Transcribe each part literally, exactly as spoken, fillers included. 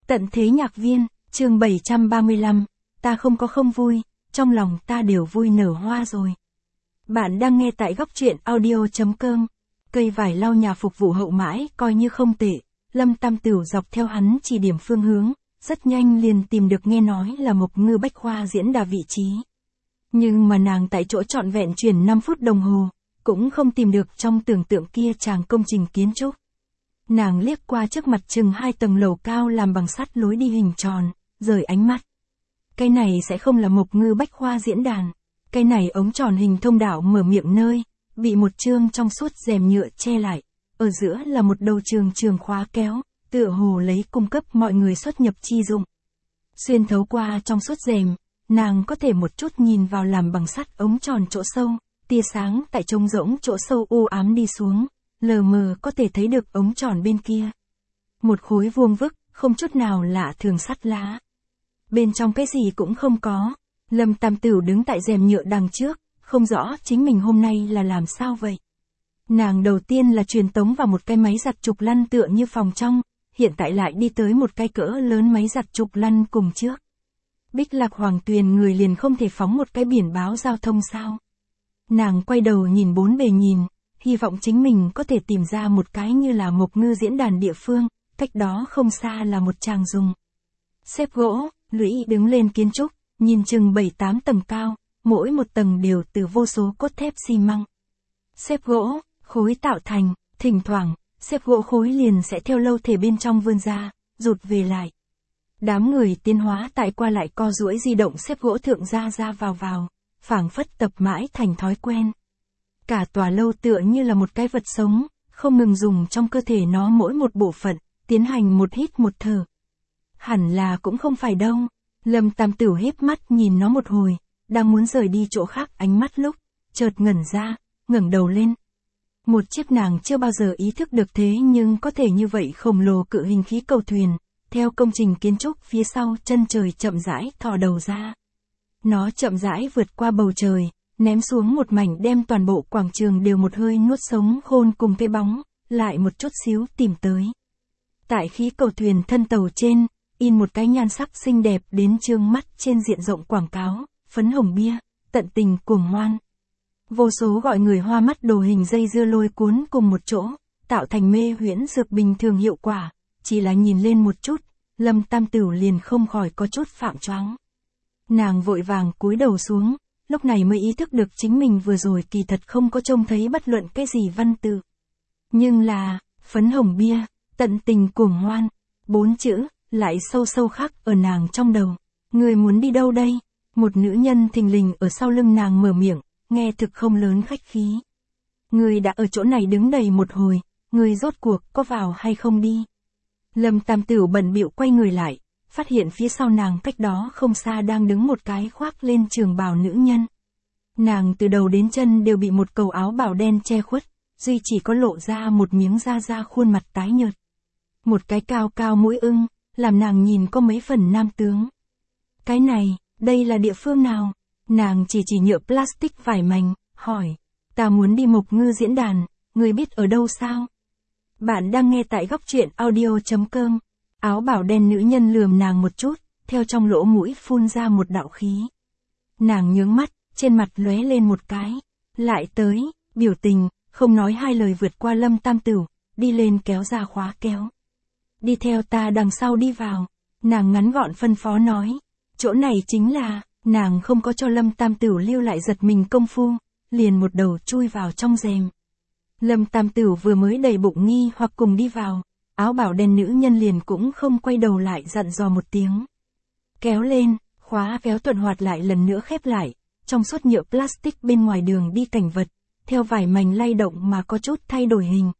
Tận thế nhạc viên, chương bảy trăm ba mươi lăm, ta không có không vui, trong lòng ta đều vui nở hoa rồi. Bạn đang nghe tại góc truyện audio.com, cây vải lau nhà phục vụ hậu mãi coi như không tệ, Lâm Tam Tửu dọc theo hắn chỉ điểm phương hướng, rất nhanh liền tìm được nghe nói là Mộc Ngư Bách Khoa diễn đà vị trí. Nhưng mà nàng tại chỗ trọn vẹn chuyển năm phút đồng hồ, cũng không tìm được trong tưởng tượng kia chàng công trình kiến trúc. Nàng liếc qua trước mặt chừng hai tầng lầu cao làm bằng sắt lối đi hình tròn, rời ánh mắt. Cái này sẽ không là Mộc Ngư Bách Khoa diễn đàn. Cái này ống tròn hình thông đạo mở miệng nơi, bị một chương trong suốt rèm nhựa che lại. Ở giữa là một đầu trường trường khóa kéo, tựa hồ lấy cung cấp mọi người xuất nhập chi dụng. Xuyên thấu qua trong suốt rèm, nàng có thể một chút nhìn vào làm bằng sắt ống tròn chỗ sâu, tia sáng tại trống rỗng chỗ sâu u ám đi xuống, lờ mờ có thể thấy được ống tròn bên kia. Một khối vuông vức, không chút nào lạ thường sắt lá. Bên trong cái gì cũng không có. Lâm Tam Tửu đứng tại rèm nhựa đằng trước, không rõ chính mình hôm nay là làm sao vậy. Nàng đầu tiên là truyền tống vào một cái máy giặt trục lăn tựa như phòng trong, hiện tại lại đi tới một cái cỡ lớn máy giặt trục lăn cùng trước. Bích Lạc Hoàng Tuyền người liền không thể phóng một cái biển báo giao thông sao. Nàng quay đầu nhìn bốn bề nhìn, hy vọng chính mình có thể tìm ra một cái như là Mộc Ngư diễn đàn địa phương, cách đó không xa là một tràng dùng. Xếp gỗ, lũy đứng lên kiến trúc, nhìn chừng bảy tám tầng cao, mỗi một tầng đều từ vô số cốt thép xi măng. Xếp gỗ, khối tạo thành, thỉnh thoảng, xếp gỗ khối liền sẽ theo lâu thể bên trong vươn ra, rụt về lại. Đám người tiến hóa tại qua lại co duỗi di động xếp gỗ thượng ra ra vào vào, phảng phất tập mãi thành thói quen. Cả tòa lâu tựa như là một cái vật sống, không ngừng dùng trong cơ thể nó mỗi một bộ phận, tiến hành một hít một thở. Hẳn là cũng không phải đâu. Lâm Tam Tửu híp mắt nhìn nó một hồi, đang muốn rời đi chỗ khác ánh mắt lúc, chợt ngẩn ra, ngẩng đầu lên. Một chiếc nàng chưa bao giờ ý thức được thế nhưng có thể như vậy khổng lồ cự hình khí cầu thuyền, theo công trình kiến trúc phía sau chân trời chậm rãi thò đầu ra. Nó chậm rãi vượt qua bầu trời, ném xuống một mảnh đem toàn bộ quảng trường đều một hơi nuốt sống khôn cùng cái bóng, lại một chút xíu tìm tới. Tại khí cầu thuyền thân tàu trên, in một cái nhan sắc xinh đẹp đến trương mắt trên diện rộng quảng cáo, phấn hồng bia, tận tình cuồng hoan. Vô số gọi người hoa mắt đồ hình dây dưa lôi cuốn cùng một chỗ, tạo thành mê huyễn dược bình thường hiệu quả, chỉ là nhìn lên một chút, Lâm Tam Tửu liền không khỏi có chút phạm choáng. Nàng vội vàng cúi đầu xuống, lúc này mới ý thức được chính mình vừa rồi kỳ thật không có trông thấy bất luận cái gì văn tự. Nhưng là, phấn hồng bia, tận tình cuồng hoan, bốn chữ, lại sâu sâu khắc ở nàng trong đầu. Người muốn đi đâu đây? Một nữ nhân thình lình ở sau lưng nàng mở miệng, nghe thực không lớn khách khí. Người đã ở chỗ này đứng đầy một hồi, người rốt cuộc có vào hay không đi? Lâm Tam Tửu bận bịu quay người lại, phát hiện phía sau nàng cách đó không xa đang đứng một cái khoác lên trường bào nữ nhân. Nàng từ đầu đến chân đều bị một cầu áo bào đen che khuất, duy chỉ có lộ ra một miếng da da khuôn mặt tái nhợt. Một cái cao cao mũi ưng, làm nàng nhìn có mấy phần nam tướng. Cái này, đây là địa phương nào? Nàng chỉ chỉ nhựa plastic vải mảnh, hỏi. Ta muốn đi Mộc Ngư diễn đàn, người biết ở đâu sao? Bạn đang nghe tại góc truyện audio.com. Áo bảo đen nữ nhân lườm nàng một chút, theo trong lỗ mũi phun ra một đạo khí. Nàng nhướng mắt, trên mặt lóe lên một cái. Lại tới, biểu tình, không nói hai lời vượt qua Lâm Tam Tửu, đi lên kéo ra khóa kéo. Đi theo ta đằng sau đi vào. Nàng ngắn gọn phân phó nói. Chỗ này chính là, nàng không có cho Lâm Tam Tửu lưu lại giật mình công phu, liền một đầu chui vào trong rèm. Lâm Tam Tửu vừa mới đầy bụng nghi hoặc cùng đi vào, áo bảo đen nữ nhân liền cũng không quay đầu lại dặn dò một tiếng. Kéo lên, khóa kéo tuần hoạt lại lần nữa khép lại, trong suốt nhựa plastic bên ngoài đường đi cảnh vật, theo vải mảnh lay động mà có chút thay đổi hình.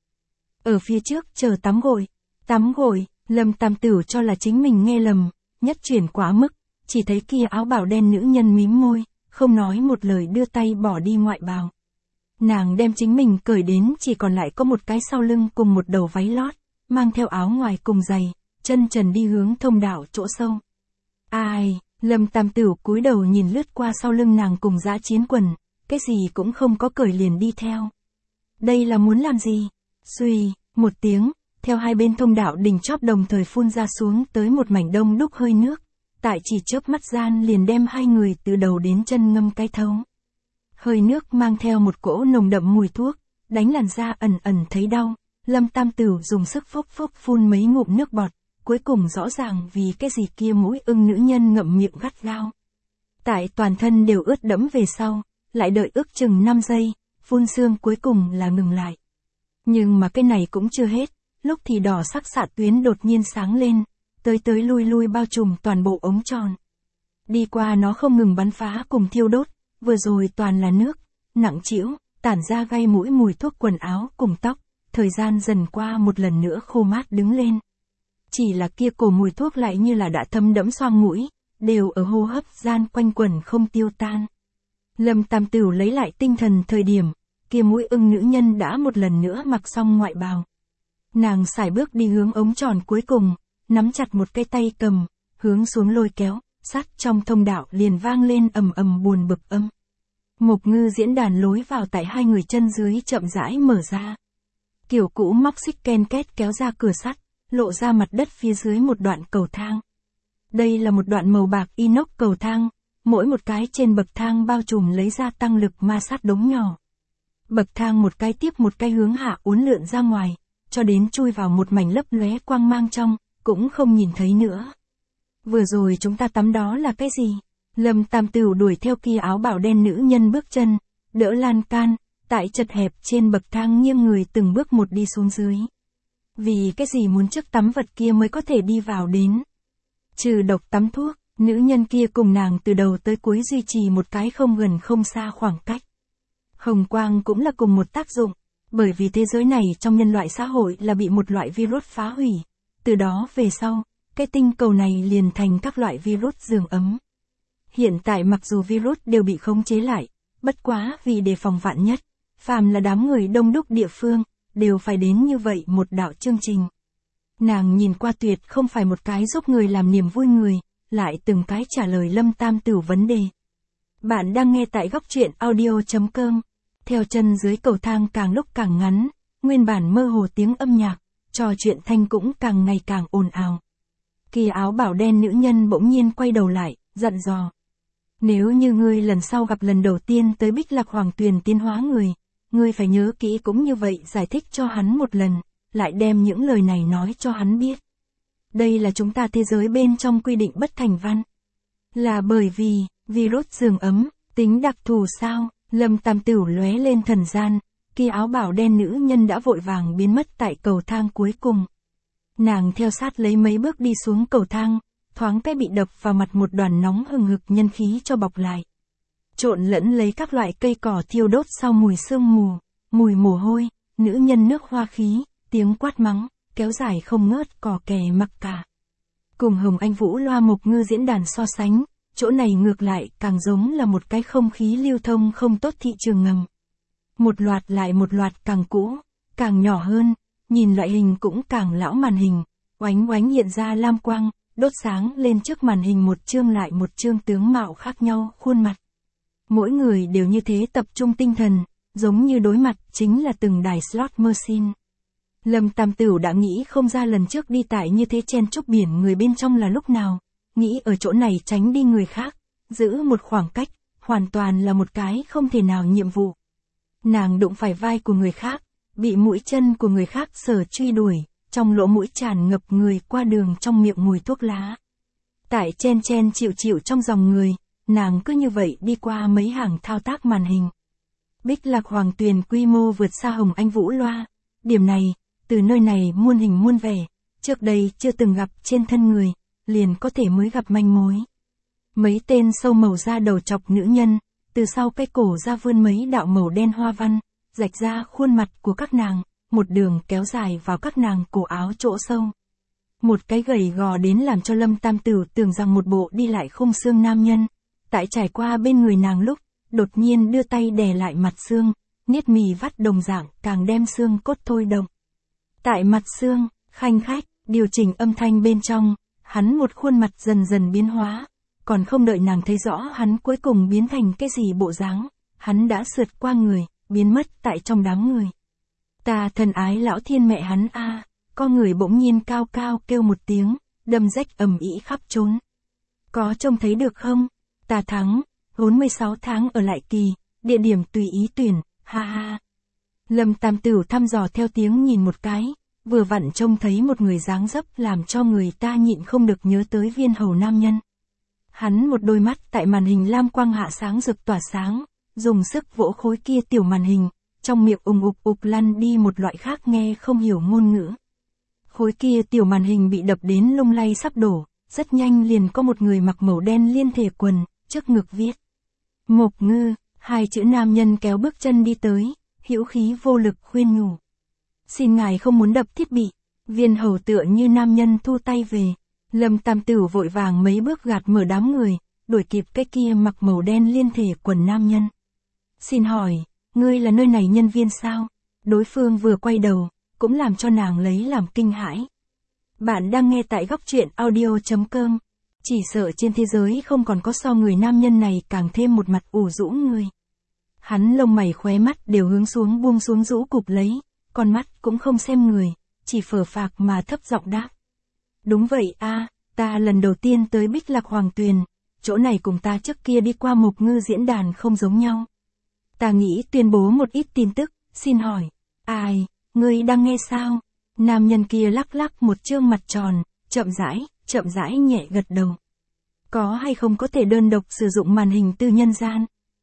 Ở phía trước chờ tắm gội. Tắm gội, Lâm Tam Tửu cho là chính mình nghe lầm, nhất chuyển quá mức, chỉ thấy kia áo bảo đen nữ nhân mím môi, không nói một lời đưa tay bỏ đi ngoại bào. Nàng đem chính mình cởi đến chỉ còn lại có một cái sau lưng cùng một đầu váy lót, mang theo áo ngoài cùng giày, chân trần đi hướng thông đạo chỗ sâu. Ai, Lâm Tam Tửu cúi đầu nhìn lướt qua sau lưng nàng cùng dã chiến quần, cái gì cũng không có cởi liền đi theo. Đây là muốn làm gì? Xuy, một tiếng, theo hai bên thông đạo đỉnh chóp đồng thời phun ra xuống tới một mảnh đông đúc hơi nước, tại chỉ chớp mắt gian liền đem hai người từ đầu đến chân ngâm cái thấu. Hơi nước mang theo một cỗ nồng đậm mùi thuốc, đánh làn da ẩn ẩn thấy đau, Lâm Tam Tửu dùng sức phốc phốc phun mấy ngụm nước bọt, cuối cùng rõ ràng vì cái gì kia mũi ưng nữ nhân ngậm miệng gắt gao. Tại toàn thân đều ướt đẫm về sau, lại đợi ước chừng năm giây, phun sương cuối cùng là ngừng lại. Nhưng mà cái này cũng chưa hết, lúc thì đỏ sắc xạ tuyến đột nhiên sáng lên, tới tới lui lui bao trùm toàn bộ ống tròn. Đi qua nó không ngừng bắn phá cùng thiêu đốt, vừa rồi toàn là nước, nặng trĩu, tản ra gây mũi mùi thuốc quần áo cùng tóc, thời gian dần qua một lần nữa khô mát đứng lên. Chỉ là kia cổ mùi thuốc lại như là đã thấm đẫm xoang mũi, đều ở hô hấp gian quanh quẩn không tiêu tan. Lâm Tam Tửu lấy lại tinh thần thời điểm, kia mũi ưng nữ nhân đã một lần nữa mặc xong ngoại bào. Nàng sải bước đi hướng ống tròn cuối cùng, nắm chặt một cái tay cầm, hướng xuống lôi kéo, sát trong thông đạo liền vang lên ầm ầm buồn bực âm. Mộc Ngư diễn đàn lối vào tại hai người chân dưới chậm rãi mở ra. Kiểu cũ móc xích ken két kéo ra cửa sắt, lộ ra mặt đất phía dưới một đoạn cầu thang. Đây là một đoạn màu bạc inox cầu thang, mỗi một cái trên bậc thang bao trùm lấy ra tăng lực ma sát đống nhỏ. Bậc thang một cái tiếp một cái hướng hạ uốn lượn ra ngoài, cho đến chui vào một mảnh lấp lóe quang mang trong, cũng không nhìn thấy nữa. Vừa rồi chúng ta tắm đó là cái gì? Lâm Tam Tửu đuổi theo kia áo bảo đen nữ nhân bước chân, đỡ lan can, tại chật hẹp trên bậc thang nghiêng người từng bước một đi xuống dưới. Vì cái gì muốn trước tắm vật kia mới có thể đi vào đến. Trừ độc tắm thuốc, nữ nhân kia cùng nàng từ đầu tới cuối duy trì một cái không gần không xa khoảng cách. Hồng quang cũng là cùng một tác dụng, bởi vì thế giới này trong nhân loại xã hội là bị một loại virus phá hủy. Từ đó về sau, cái tinh cầu này liền thành các loại virus giường ấm. Hiện tại mặc dù virus đều bị khống chế lại, bất quá vì đề phòng vạn nhất, phàm là đám người đông đúc địa phương, đều phải đến như vậy một đạo chương trình. Nàng nhìn qua tuyệt không phải một cái giúp người làm niềm vui người, lại từng cái trả lời Lâm Tam Tửu vấn đề. Bạn đang nghe tại góc truyện audio chấm com. Theo chân dưới cầu thang càng lúc càng ngắn, nguyên bản mơ hồ tiếng âm nhạc, trò chuyện thanh cũng càng ngày càng ồn ào. Kia áo bảo đen nữ nhân bỗng nhiên quay đầu lại, dặn dò. Nếu như ngươi lần sau gặp lần đầu tiên tới Bích Lạc Hoàng Tuyền tiến hóa người, ngươi phải nhớ kỹ cũng như vậy giải thích cho hắn một lần, lại đem những lời này nói cho hắn biết. Đây là chúng ta thế giới bên trong quy định bất thành văn. Là bởi vì, virus giường ấm, tính đặc thù sao? Lâm Tam Tửu lóe lên thần gian, kia áo bảo đen nữ nhân đã vội vàng biến mất tại cầu thang cuối cùng. Nàng theo sát lấy mấy bước đi xuống cầu thang, thoáng cái bị đập vào mặt một đoàn nóng hừng hực nhân khí cho bọc lại. Trộn lẫn lấy các loại cây cỏ thiêu đốt sau mùi sương mù, mùi mồ hôi, nữ nhân nước hoa khí, tiếng quát mắng, kéo dài không ngớt cò kè mặc cả. Cùng Hồng Anh Vũ loa Mộc Ngư diễn đàn so sánh, chỗ này ngược lại càng giống là một cái không khí lưu thông không tốt thị trường ngầm. Một loạt lại một loạt càng cũ, càng nhỏ hơn, nhìn loại hình cũng càng lão màn hình, oánh oánh hiện ra lam quang, đốt sáng lên trước màn hình một chương lại một chương tướng mạo khác nhau khuôn mặt. Mỗi người đều như thế tập trung tinh thần, giống như đối mặt chính là từng đài slot machine. Lâm Tam Tửu đã nghĩ không ra lần trước đi tại như thế chen chúc biển người bên trong là lúc nào, nghĩ ở chỗ này tránh đi người khác, giữ một khoảng cách, hoàn toàn là một cái không thể nào nhiệm vụ. Nàng đụng phải vai của người khác, bị mũi chân của người khác sờ truy đuổi, trong lỗ mũi tràn ngập người qua đường trong miệng mùi thuốc lá. Tại chen chen chịu chịu trong dòng người, nàng cứ như vậy đi qua mấy hàng thao tác màn hình. Bích Lạc Hoàng Tuyền quy mô vượt xa Hồng Anh Vũ loa, điểm này, từ nơi này muôn hình muôn vẻ, trước đây chưa từng gặp trên thân người, liền có thể mới gặp manh mối. Mấy tên sâu màu da đầu chọc nữ nhân, từ sau cái cổ ra vươn mấy đạo màu đen hoa văn, rạch ra khuôn mặt của các nàng, một đường kéo dài vào các nàng cổ áo chỗ sâu. Một cái gầy gò đến làm cho Lâm Tam Tửu tưởng rằng một bộ đi lại khung xương nam nhân, tại trải qua bên người nàng lúc, đột nhiên đưa tay đè lại mặt xương, niết mì vắt đồng dạng càng đem xương cốt thôi động. Tại mặt xương, khanh khách, điều chỉnh âm thanh bên trong, hắn một khuôn mặt dần dần biến hóa, còn không đợi nàng thấy rõ hắn cuối cùng biến thành cái gì bộ dáng, hắn đã sượt qua người, biến mất tại trong đám người. Ta thân ái lão thiên mẹ hắn a, Con người bỗng nhiên cao cao kêu một tiếng, đâm rách ầm ĩ khắp trốn. Có trông thấy được không? Ta thắng, bốn mươi sáu tháng ở lại kỳ, địa điểm tùy ý tuyển, ha ha. Lâm Tam Tửu thăm dò theo tiếng nhìn một cái, vừa vặn trông thấy một người dáng dấp làm cho người ta nhịn không được nhớ tới Viên Hầu nam nhân. Hắn một đôi mắt tại màn hình lam quang hạ sáng rực tỏa sáng, dùng sức vỗ khối kia tiểu màn hình, trong miệng ùng ục ục lăn đi một loại khác nghe không hiểu ngôn ngữ. Khối kia tiểu màn hình bị đập đến lung lay sắp đổ, rất nhanh liền có một người mặc màu đen liên thể quần, trước ngực viết Mộc Ngư, hai chữ nam nhân kéo bước chân đi tới, hữu khí vô lực khuyên nhủ. Xin ngài không muốn đập thiết bị. Viên Hầu tựa như nam nhân thu tay về. Lâm Tam Tửu vội vàng mấy bước gạt mở đám người, đuổi kịp cái kia mặc màu đen liên thể quần nam nhân. Xin hỏi, ngươi là nơi này nhân viên sao? Đối phương vừa quay đầu, cũng làm cho nàng lấy làm kinh hãi. Bạn đang nghe tại góc truyện audio.com. Chỉ sợ trên thế giới không còn có so người nam nhân này càng thêm một mặt ủ rũ người. Hắn lông mày khóe mắt đều hướng xuống buông xuống rũ cụp lấy, con mắt cũng không xem người, chỉ phờ phạc mà thấp giọng đáp. Đúng vậy a, ta lần đầu tiên tới Bích Lạc Hoàng Tuyền, chỗ này cùng ta trước kia đi qua Mộc Ngư diễn đàn không giống nhau. Ta nghĩ tuyên bố một ít tin tức, xin hỏi, ai, ngươi đang nghe sao? Nam nhân kia lắc lắc một trương mặt tròn, chậm rãi, chậm rãi nhẹ gật đầu. Có hay không có thể đơn độc sử dụng màn hình tư nhân gian?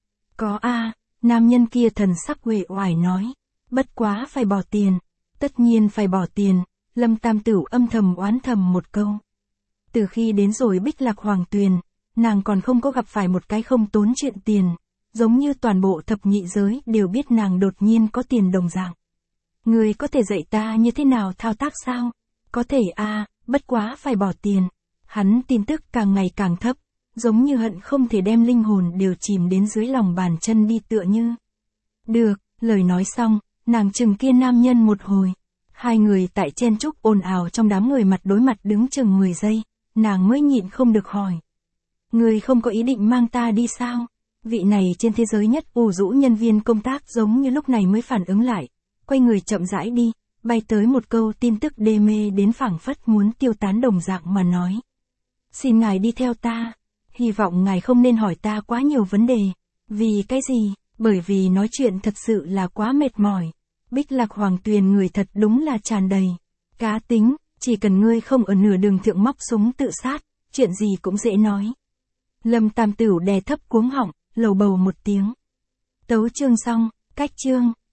Có a, nam nhân kia thần sắc uể oải nói. Bất quá phải bỏ tiền. Tất nhiên phải bỏ tiền, Lâm Tam Tửu âm thầm oán thầm một câu. Từ khi đến rồi Bích Lạc Hoàng Tuyền, nàng còn không có gặp phải một cái không tốn chuyện tiền, giống như toàn bộ thập nhị giới đều biết nàng đột nhiên có tiền đồng dạng. Người có thể dạy ta như thế nào thao tác sao? Có thể a, bất quá phải bỏ tiền. Hắn tin tức càng ngày càng thấp, giống như hận không thể đem linh hồn đều chìm đến dưới lòng bàn chân đi tựa như. Được, lời nói xong, nàng chừng kia nam nhân một hồi. Hai người tại chen chúc ồn ào trong đám người mặt đối mặt đứng chừng mười giây, nàng mới nhịn không được hỏi. Người không có ý định mang ta đi sao? Vị này trên thế giới nhất ủ rũ nhân viên công tác giống như lúc này mới phản ứng lại, quay người chậm rãi đi, bay tới một câu tin tức đê mê đến phảng phất muốn tiêu tán đồng dạng mà nói. Xin ngài đi theo ta, hy vọng ngài không nên hỏi ta quá nhiều vấn đề. Vì cái gì? Bởi vì nói chuyện thật sự là quá mệt mỏi. Bích Lạc Hoàng Tuyền người thật đúng là tràn đầy cá tính, chỉ cần ngươi không ở nửa đường thượng móc súng tự sát, chuyện gì cũng dễ nói. Lâm Tam Tửu đè thấp cuống họng, lầu bầu một tiếng. Tấu chương xong, cách chương.